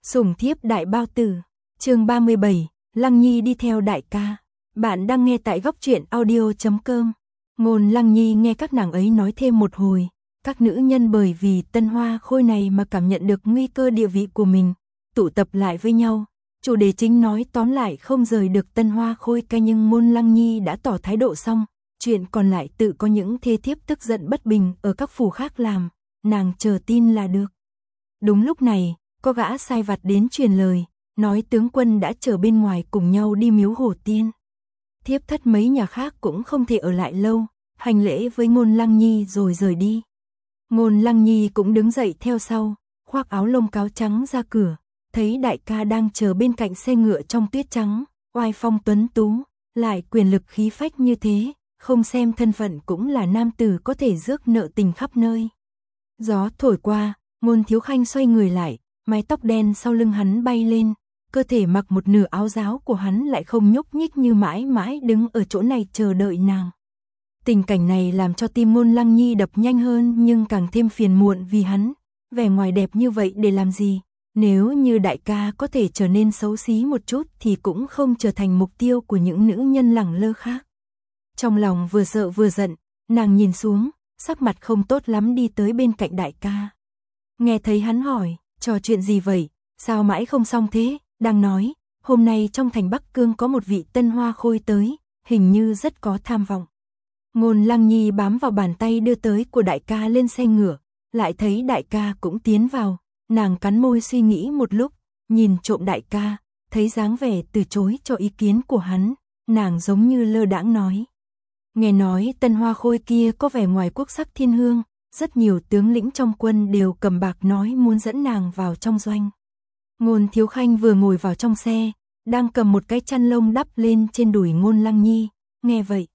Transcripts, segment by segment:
Sủng thiếp đại bao tử, chương 37, Lăng Nhi đi theo đại ca. Bạn đang nghe tại góc truyện audio.com. Ngôn Lăng Nhi nghe các nàng ấy nói thêm một hồi, các nữ nhân bởi vì Tân Hoa Khôi này mà cảm nhận được nguy cơ địa vị của mình, tụ tập lại với nhau. Chủ đề chính nói tóm lại không rời được Tân Hoa Khôi ca, nhưng Ngôn Lăng Nhi đã tỏ thái độ xong, chuyện còn lại tự có những thê thiếp tức giận bất bình ở các phủ khác làm, nàng chờ tin là được. Đúng lúc này, có gã sai vặt đến truyền lời, nói tướng quân đã chờ bên ngoài cùng nhau đi miếu Hồ Tiên. Thiếp thất mấy nhà khác cũng không thể ở lại lâu, hành lễ với Ngôn Lăng Nhi rồi rời đi. Ngôn Lăng Nhi cũng đứng dậy theo sau, khoác áo lông cáo trắng ra cửa, thấy đại ca đang chờ bên cạnh xe ngựa trong tuyết trắng, oai phong tuấn tú, lại quyền lực khí phách như thế, không xem thân phận cũng là nam tử có thể rước nợ tình khắp nơi. Gió thổi qua, Ngôn Thiếu Khanh xoay người lại, mái tóc đen sau lưng hắn bay lên, cơ thể mặc một nửa áo giáo của hắn lại không nhúc nhích, như mãi mãi đứng ở chỗ này chờ đợi nàng. Tình cảnh này làm cho tim Ngôn Lăng Nhi đập nhanh hơn, nhưng càng thêm phiền muộn vì hắn, vẻ ngoài đẹp như vậy để làm gì? Nếu như đại ca có thể trở nên xấu xí một chút thì cũng không trở thành mục tiêu của những nữ nhân lẳng lơ khác. Trong lòng vừa sợ vừa giận, nàng nhìn xuống, sắc mặt không tốt lắm đi tới bên cạnh đại ca. Nghe thấy hắn hỏi, trò chuyện gì vậy, sao mãi không xong thế, đang nói, hôm nay trong thành Bắc Cương có một vị Tân Hoa Khôi tới, hình như rất có tham vọng. Ngôn Lăng Nhi bám vào bàn tay đưa tới của đại ca lên xe ngựa, lại thấy đại ca cũng tiến vào, nàng cắn môi suy nghĩ một lúc, nhìn trộm đại ca, thấy dáng vẻ từ chối cho ý kiến của hắn, nàng giống như lơ đãng nói. Nghe nói Tân Hoa Khôi kia có vẻ ngoài quốc sắc thiên hương, rất nhiều tướng lĩnh trong quân đều cầm bạc nói muốn dẫn nàng vào trong doanh. Ngôn Thiếu Khanh vừa ngồi vào trong xe, đang cầm một cái chăn lông đắp lên trên đùi Ngôn Lăng Nhi, nghe vậy.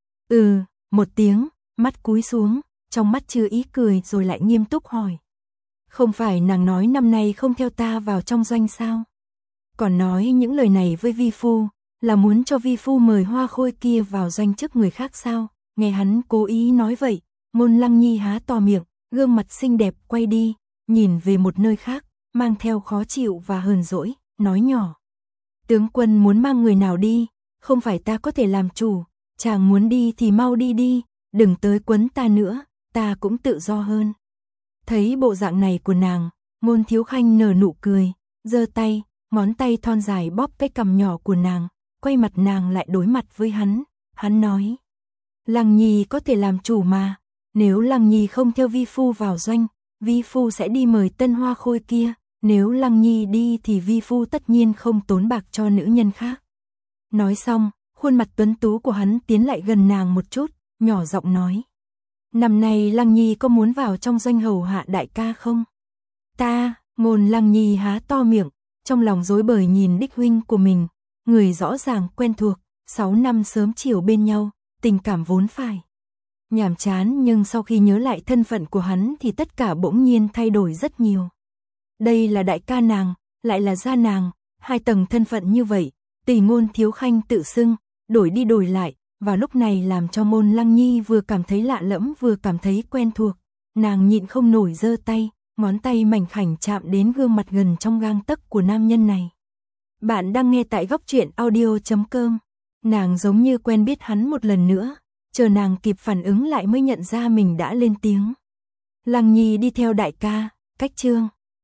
Một tiếng, mắt cúi xuống, trong mắt chưa ý cười rồi lại nghiêm túc hỏi. Không phải nàng nói năm nay không theo ta vào trong doanh sao? Còn nói những lời này với vi phu, là muốn cho vi phu mời Hoa Khôi kia vào doanh trước người khác sao? Nghe hắn cố ý nói vậy, Ngôn Lăng Nhi há to miệng, gương mặt xinh đẹp quay đi, nhìn về một nơi khác, mang theo khó chịu và hờn dỗi, nói nhỏ. Tướng quân muốn mang người nào đi, không phải ta có thể làm chủ, chàng muốn đi thì mau đi đi, đừng tới quấn ta nữa, ta cũng tự do hơn. Thấy bộ dạng này của nàng, Ngôn Thiếu Khanh nở nụ cười, giơ tay, ngón tay thon dài bóp cái cằm nhỏ của nàng, quay mặt nàng lại đối mặt với hắn, hắn nói. Lăng Nhi có thể làm chủ mà, nếu Lăng Nhi không theo vi phu vào doanh, vi phu sẽ đi mời Tân Hoa Khôi kia, nếu Lăng Nhi đi thì vi phu tất nhiên không tốn bạc cho nữ nhân khác. Nói xong, khuôn mặt tuấn tú của hắn tiến lại gần nàng một chút, nhỏ giọng nói. Năm nay Lăng Nhi có muốn vào trong doanh hầu hạ đại ca không? Ta, Ngôn Lăng Nhi há to miệng, trong lòng rối bời nhìn đích huynh của mình, người rõ ràng quen thuộc, 6 năm sớm chiều bên nhau, tình cảm vốn phải nhàm chán, nhưng sau khi nhớ lại thân phận của hắn thì tất cả bỗng nhiên thay đổi rất nhiều. Đây là đại ca nàng, lại là gia nàng, hai tầng thân phận như vậy, tùy Ngôn Thiếu Khanh tự xưng, đổi đi đổi lại, và lúc này làm cho Ngôn Lăng Nhi vừa cảm thấy lạ lẫm vừa cảm thấy quen thuộc, nàng nhịn không nổi giơ tay, ngón tay mảnh khảnh chạm đến gương mặt gần trong gang tấc của nam nhân này. Bạn đang nghe tại góc truyện audio.com. Nàng giống như quen biết hắn một lần nữa, chờ nàng kịp phản ứng lại mới nhận ra mình đã lên tiếng. Lăng Nhi đi theo đại ca, cách chương